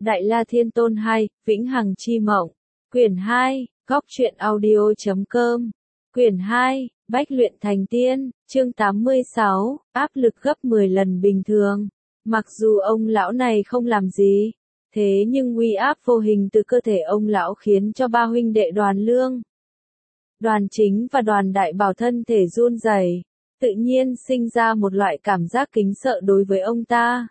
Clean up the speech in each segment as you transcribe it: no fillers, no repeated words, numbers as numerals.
Đại La Thiên Tôn 2, Vĩnh Hằng Chi Mộng. Quyển 2, Góc Truyện Audio.com. Quyển 2, Bách Luyện Thành Tiên, chương 86, áp lực gấp 10 lần bình thường. Mặc dù ông lão này không làm gì, thế nhưng uy áp vô hình từ cơ thể ông lão khiến cho ba huynh đệ Đoàn Lương, Đoàn Chính và Đoàn Đại Bảo thân thể run rẩy, tự nhiên sinh ra một loại cảm giác kính sợ đối với ông ta.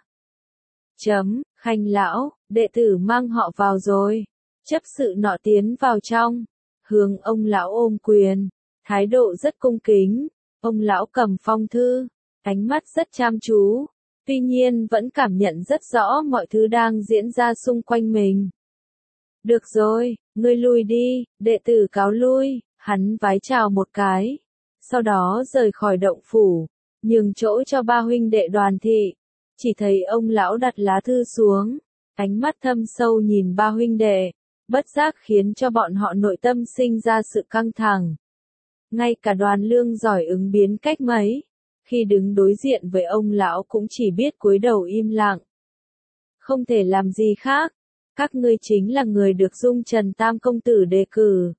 Khanh lão, đệ tử mang họ vào rồi. Chấp sự nọ tiến vào trong, hướng ông lão ôm quyền, thái độ rất cung kính. Ông lão cầm phong thư, ánh mắt rất chăm chú, tuy nhiên vẫn cảm nhận rất rõ mọi thứ đang diễn ra xung quanh mình. Được rồi, ngươi lui đi, đệ tử cáo lui. Hắn vái chào một cái, sau đó rời khỏi động phủ, nhường chỗ cho ba huynh đệ Đoàn Thị. Chỉ thấy ông lão đặt lá thư xuống, ánh mắt thâm sâu nhìn ba huynh đệ, bất giác khiến cho bọn họ nội tâm sinh ra sự căng thẳng. Ngay cả Đoàn Lương giỏi ứng biến cách mấy, khi đứng đối diện với ông lão cũng chỉ biết cúi đầu im lặng. Không thể làm gì khác, các ngươi chính là người được Dung Trần Tam công tử đề cử.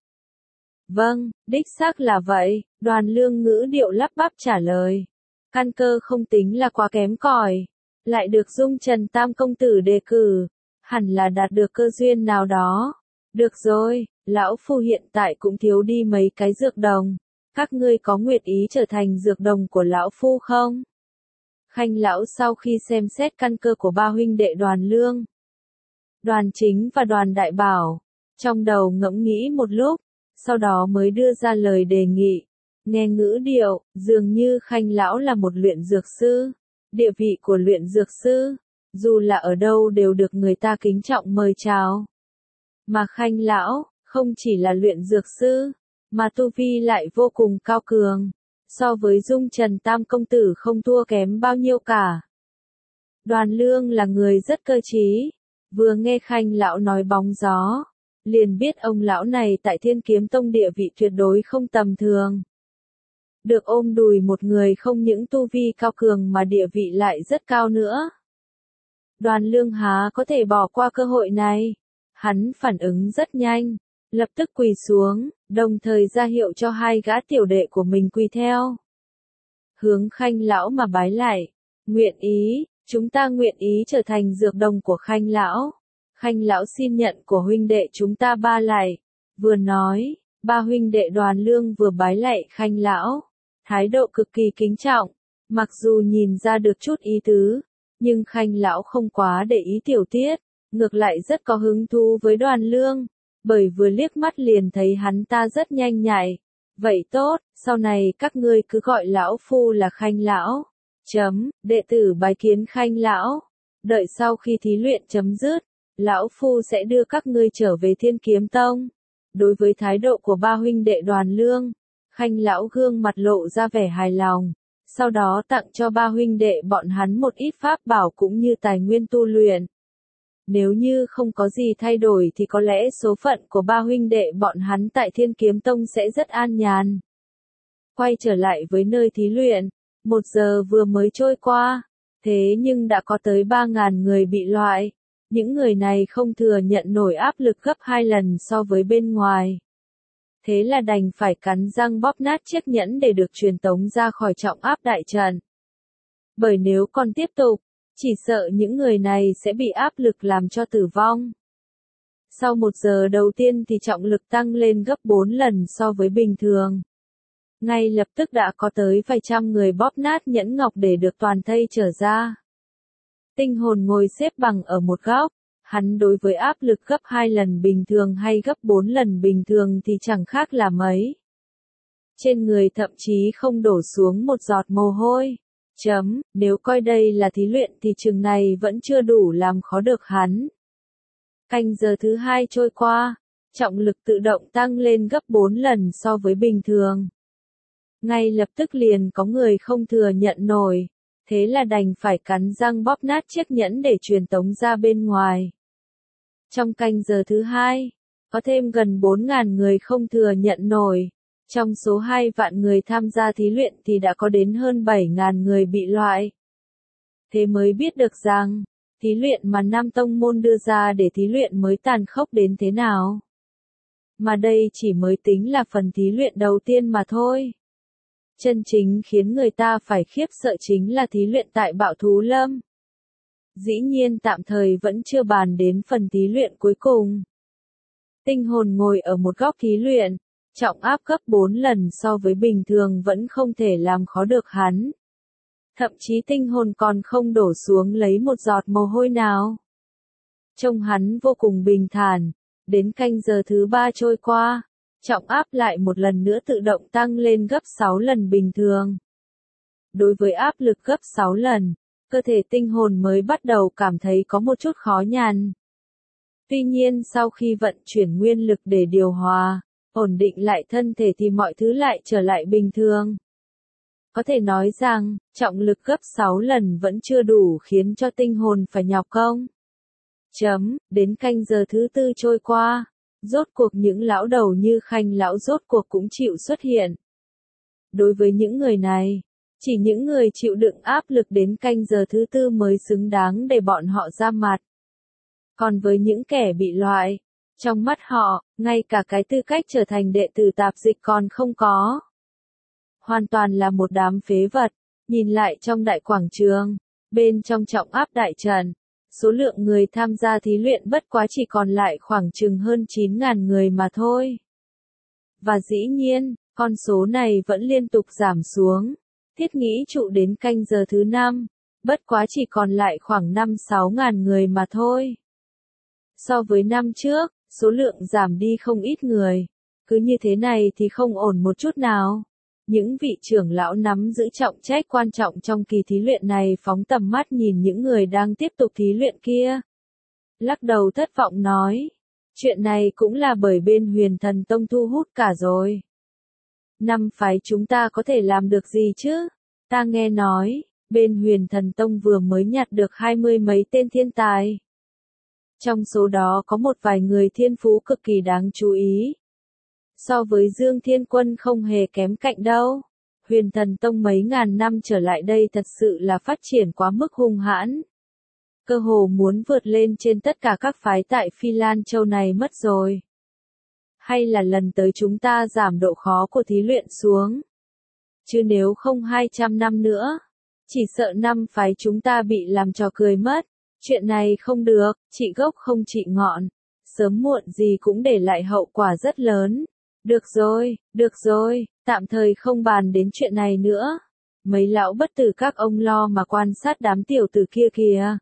Vâng, đích xác là vậy, Đoàn Lương ngữ điệu lắp bắp trả lời. Căn cơ không tính là quá kém cỏi, lại được Dung Trần Tam công tử đề cử, hẳn là đạt được cơ duyên nào đó. Được rồi, lão phu hiện tại cũng thiếu đi mấy cái dược đồng, các ngươi có nguyện ý trở thành dược đồng của lão phu không? Khanh lão sau khi xem xét căn cơ của ba huynh đệ Đoàn Lương, Đoàn Chính và Đoàn Đại Bảo, trong đầu ngẫm nghĩ một lúc, sau đó mới đưa ra lời đề nghị. Nghe ngữ điệu, dường như Khanh lão là một luyện dược sư. Địa vị của luyện dược sư, dù là ở đâu đều được người ta kính trọng mời chào. Mà Khanh lão, không chỉ là luyện dược sư, mà tu vi lại vô cùng cao cường. So với Dung Trần Tam công tử không thua kém bao nhiêu cả. Đoàn Lương là người rất cơ trí, vừa nghe Khanh lão nói bóng gió, liền biết ông lão này tại Thiên Kiếm Tông địa vị tuyệt đối không tầm thường. Được ôm đùi một người không những tu vi cao cường mà địa vị lại rất cao nữa. Đoàn Lương há có thể bỏ qua cơ hội này. Hắn phản ứng rất nhanh, lập tức quỳ xuống, đồng thời ra hiệu cho hai gã tiểu đệ của mình quỳ theo. Hướng Khanh lão mà bái lại, nguyện ý, chúng ta nguyện ý trở thành dược đồng của Khanh lão. Khanh lão xin nhận của huynh đệ chúng ta ba lại. Vừa nói, ba huynh đệ Đoàn Lương vừa bái lạy Khanh lão, thái độ cực kỳ kính trọng. Mặc dù nhìn ra được chút ý tứ, nhưng Khanh lão không quá để ý tiểu tiết, ngược lại rất có hứng thú với Đoàn Lương, bởi vừa liếc mắt liền thấy hắn ta rất nhanh nhạy. Vậy tốt, sau này các ngươi cứ gọi lão phu là Khanh lão. Đệ tử bái kiến Khanh lão. Đợi sau khi thí luyện chấm dứt, lão phu sẽ đưa các ngươi trở về Thiên Kiếm Tông. Đối với thái độ của ba huynh đệ Đoàn Lương, Khanh lão gương mặt lộ ra vẻ hài lòng, sau đó tặng cho ba huynh đệ bọn hắn một ít pháp bảo cũng như tài nguyên tu luyện. Nếu như không có gì thay đổi thì có lẽ số phận của ba huynh đệ bọn hắn tại Thiên Kiếm Tông sẽ rất an nhàn. Quay trở lại với nơi thí luyện, 1 giờ vừa mới trôi qua, thế nhưng đã có tới 3.000 người bị loại. Những người này không thừa nhận nổi áp lực gấp 2 lần so với bên ngoài. Thế là đành phải cắn răng bóp nát chiếc nhẫn để được truyền tống ra khỏi trọng áp đại trận. Bởi nếu còn tiếp tục, chỉ sợ những người này sẽ bị áp lực làm cho tử vong. Sau 1 giờ đầu tiên thì trọng lực tăng lên gấp 4 lần so với bình thường. Ngay lập tức đã có tới vài trăm người bóp nát nhẫn ngọc để được toàn thây trở ra. Tinh hồn ngồi xếp bằng ở một góc, hắn đối với áp lực gấp 2 lần bình thường hay gấp 4 lần bình thường thì chẳng khác là mấy. Trên người thậm chí không đổ xuống một giọt mồ hôi. Nếu coi đây là thí luyện thì chừng này vẫn chưa đủ làm khó được hắn. Canh giờ thứ 2 trôi qua, trọng lực tự động tăng lên gấp 4 lần so với bình thường. Ngay lập tức liền có người không thừa nhận nổi. Thế là đành phải cắn răng bóp nát chiếc nhẫn để truyền tống ra bên ngoài. Trong canh giờ thứ 2, có thêm gần 4.000 người không thừa nhận nổi. Trong số 2 vạn người tham gia thí luyện thì đã có đến hơn 7.000 người bị loại. Thế mới biết được rằng, Thí luyện mà Nam Tông Môn đưa ra để thí luyện mới tàn khốc đến thế nào. Mà đây chỉ mới tính là phần thí luyện đầu tiên mà thôi. Chân chính khiến người ta phải khiếp sợ chính là thí luyện tại Bạo Thú Lâm. Dĩ nhiên tạm thời vẫn chưa bàn đến phần thí luyện cuối cùng. Tinh hồn ngồi ở một góc thí luyện, trọng áp gấp 4 lần so với bình thường vẫn không thể làm khó được hắn. Thậm chí tinh hồn còn không đổ xuống lấy một giọt mồ hôi nào. Trông hắn vô cùng bình thản, đến canh giờ thứ 3 trôi qua, trọng áp lại một lần nữa tự động tăng lên gấp 6 lần bình thường. Đối với áp lực gấp 6 lần, cơ thể tinh hồn mới bắt đầu cảm thấy có một chút khó nhằn. Tuy nhiên sau khi vận chuyển nguyên lực để điều hòa, ổn định lại thân thể thì mọi thứ lại trở lại bình thường. Có thể nói rằng, trọng lực gấp 6 lần vẫn chưa đủ khiến cho tinh hồn phải nhọc công. Đến canh giờ thứ 4 trôi qua, rốt cuộc những lão đầu như Khanh lão rốt cuộc cũng chịu xuất hiện. Đối với những người này, chỉ những người chịu đựng áp lực đến canh giờ thứ 4 mới xứng đáng để bọn họ ra mặt. Còn với những kẻ bị loại, trong mắt họ, ngay cả cái tư cách trở thành đệ tử tạp dịch còn không có. Hoàn toàn là một đám phế vật, nhìn lại trong đại quảng trường, bên trong trọng áp đại trận, số lượng người tham gia thí luyện bất quá chỉ còn lại khoảng chừng hơn 9.000 người mà thôi. Và dĩ nhiên, con số này vẫn liên tục giảm xuống. Thiết nghĩ trụ đến canh giờ thứ 5, bất quá chỉ còn lại khoảng 5-6 ngàn người mà thôi. So với năm trước, số lượng giảm đi không ít người. Cứ như thế này thì không ổn một chút nào. Những vị trưởng lão nắm giữ trọng trách quan trọng trong kỳ thí luyện này phóng tầm mắt nhìn những người đang tiếp tục thí luyện kia. Lắc đầu thất vọng nói, chuyện này cũng là bởi bên Huyền Thần Tông thu hút cả rồi. 5 phái chúng ta có thể làm được gì chứ? Ta nghe nói, bên Huyền Thần Tông vừa mới nhặt được 20 mấy tên thiên tài. Trong số đó có một vài người thiên phú cực kỳ đáng chú ý. So với Dương Thiên Quân không hề kém cạnh đâu. Huyền Thần Tông mấy ngàn năm trở lại đây thật sự là phát triển quá mức hung hãn. Cơ hồ muốn vượt lên trên tất cả các phái tại Phi Lan Châu này mất rồi. Hay là lần tới chúng ta giảm độ khó của thí luyện xuống. Chứ nếu không 200 năm nữa, chỉ sợ 5 phái chúng ta bị làm trò cười mất. Chuyện này không được, trị gốc không trị ngọn. Sớm muộn gì cũng để lại hậu quả rất lớn. Được rồi, tạm thời không bàn đến chuyện này nữa. Mấy lão bất tử các ông lo mà quan sát đám tiểu tử kia kìa.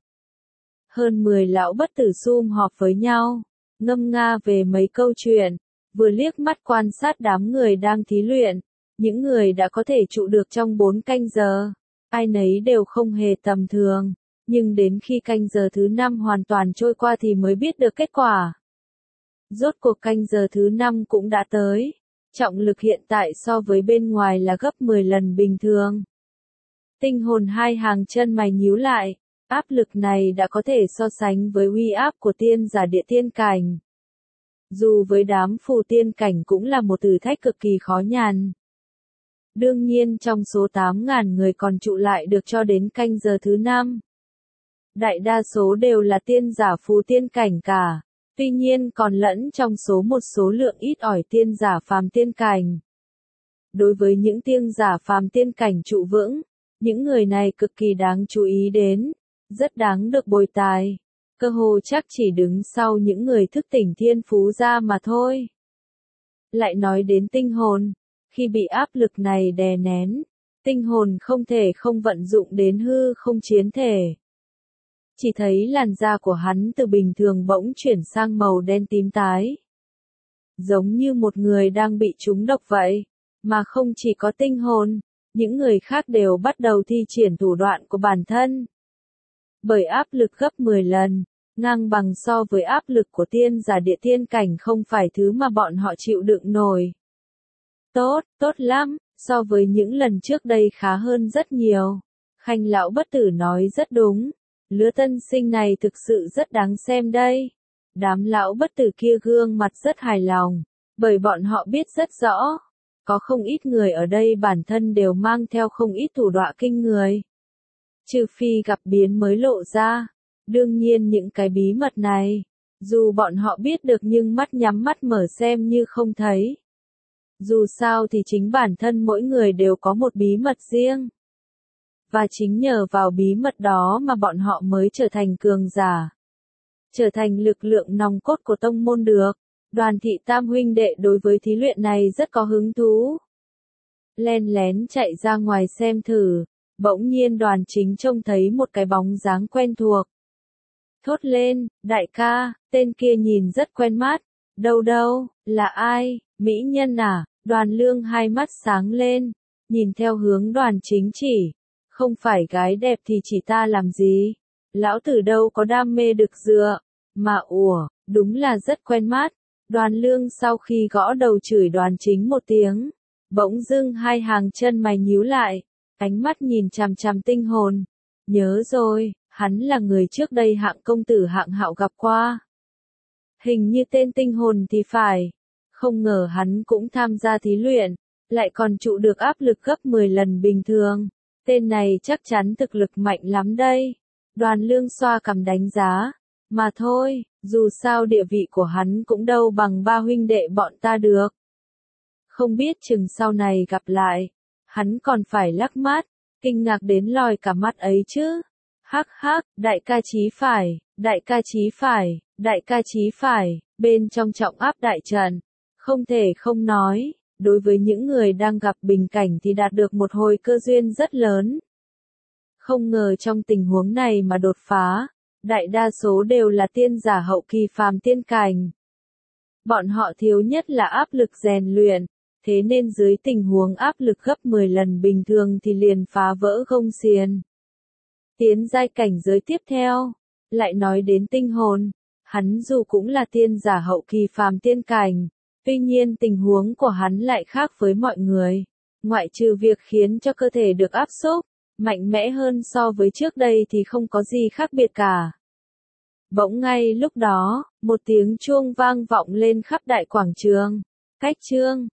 Hơn 10 lão bất tử sum họp với nhau, ngâm nga về mấy câu chuyện, vừa liếc mắt quan sát đám người đang thí luyện, những người đã có thể trụ được trong 4 canh giờ, ai nấy đều không hề tầm thường, nhưng đến khi canh giờ thứ 5 hoàn toàn trôi qua thì mới biết được kết quả. Rốt cuộc canh giờ thứ 5 cũng đã tới, trọng lực hiện tại so với bên ngoài là gấp 10 lần bình thường. Tinh hồn hai hàng chân mày nhíu lại. Áp lực này đã có thể so sánh với uy áp của tiên giả địa tiên cảnh. Dù với đám phù tiên cảnh cũng là một thử thách cực kỳ khó nhằn. Đương nhiên trong số 8.000 người còn trụ lại được cho đến canh giờ thứ 5. Đại đa số đều là tiên giả phù tiên cảnh cả, tuy nhiên còn lẫn trong số một số lượng ít ỏi tiên giả phàm tiên cảnh. Đối với những tiên giả phàm tiên cảnh trụ vững, những người này cực kỳ đáng chú ý đến. Rất đáng được bồi tài, cơ hồ chắc chỉ đứng sau những người thức tỉnh thiên phú ra mà thôi. Lại nói đến tinh hồn, khi bị áp lực này đè nén, tinh hồn không thể không vận dụng đến hư không chiến thể. Chỉ thấy làn da của hắn từ bình thường bỗng chuyển sang màu đen tím tái. Giống như một người đang bị trúng độc vậy, mà không chỉ có tinh hồn, những người khác đều bắt đầu thi triển thủ đoạn của bản thân. Bởi áp lực gấp 10 lần, ngang bằng so với áp lực của tiên giả địa tiên cảnh không phải thứ mà bọn họ chịu đựng nổi. Tốt lắm, so với những lần trước đây khá hơn rất nhiều. Khanh lão bất tử nói rất đúng, lứa tân sinh này thực sự rất đáng xem đây. Đám lão bất tử kia gương mặt rất hài lòng, bởi bọn họ biết rất rõ, có không ít người ở đây bản thân đều mang theo không ít thủ đoạn kinh người. Trừ phi gặp biến mới lộ ra, Đương nhiên những cái bí mật này, dù bọn họ biết được nhưng mắt nhắm mắt mở xem như không thấy. Dù sao thì chính bản thân mỗi người đều có một bí mật riêng. Và chính nhờ vào bí mật đó mà bọn họ mới trở thành cường giả. Trở thành lực lượng nòng cốt của tông môn được. Đoàn Thị Tam huynh đệ đối với thí luyện này rất có hứng thú. Len lén chạy ra ngoài xem thử, bỗng nhiên Đoàn Chính trông thấy một cái bóng dáng quen thuộc. Thốt lên, đại ca, tên kia nhìn rất quen mắt. Đâu đâu, là ai, mỹ nhân à? Đoàn Lương hai mắt sáng lên, nhìn theo hướng Đoàn Chính chỉ. Không phải gái đẹp thì chỉ ta làm gì? Lão tử đâu có đam mê được dựa. Mà đúng là rất quen mắt. Đoàn Lương sau khi gõ đầu chửi Đoàn Chính một tiếng, bỗng dưng hai hàng chân mày nhíu lại, ánh mắt nhìn chằm chằm Tinh Hồn. Nhớ rồi, hắn là người trước đây Hạng công tử Hạng Hạo gặp qua. Hình như tên Tinh Hồn thì phải. Không ngờ hắn cũng tham gia thí luyện, lại còn trụ được áp lực gấp 10 lần bình thường. Tên này chắc chắn thực lực mạnh lắm đây. Đoàn Lương xoa cằm đánh giá. Mà thôi, dù sao địa vị của hắn cũng đâu bằng ba huynh đệ bọn ta được. Không biết chừng sau này gặp lại, hắn còn phải lắc mắt, kinh ngạc đến lòi cả mắt ấy chứ. Hắc hắc, đại ca chí phải, đại ca chí phải, đại ca chí phải, bên trong trọng áp đại trận. Không thể không nói, đối với những người đang gặp bình cảnh thì đạt được một hồi cơ duyên rất lớn. Không ngờ trong tình huống này mà đột phá, đại đa số đều là tiên giả hậu kỳ phàm tiên cảnh. Bọn họ thiếu nhất là áp lực rèn luyện, thế nên dưới tình huống áp lực gấp 10 lần bình thường thì liền phá vỡ gông xiềng. Tiến giai cảnh giới tiếp theo, lại nói đến Tinh Hồn, hắn dù cũng là tiên giả hậu kỳ phàm tiên cảnh, tuy nhiên tình huống của hắn lại khác với mọi người, ngoại trừ việc khiến cho cơ thể được áp xúc, mạnh mẽ hơn so với trước đây thì không có gì khác biệt cả. Bỗng ngay lúc đó, một tiếng chuông vang vọng lên khắp đại quảng trường. Cách chương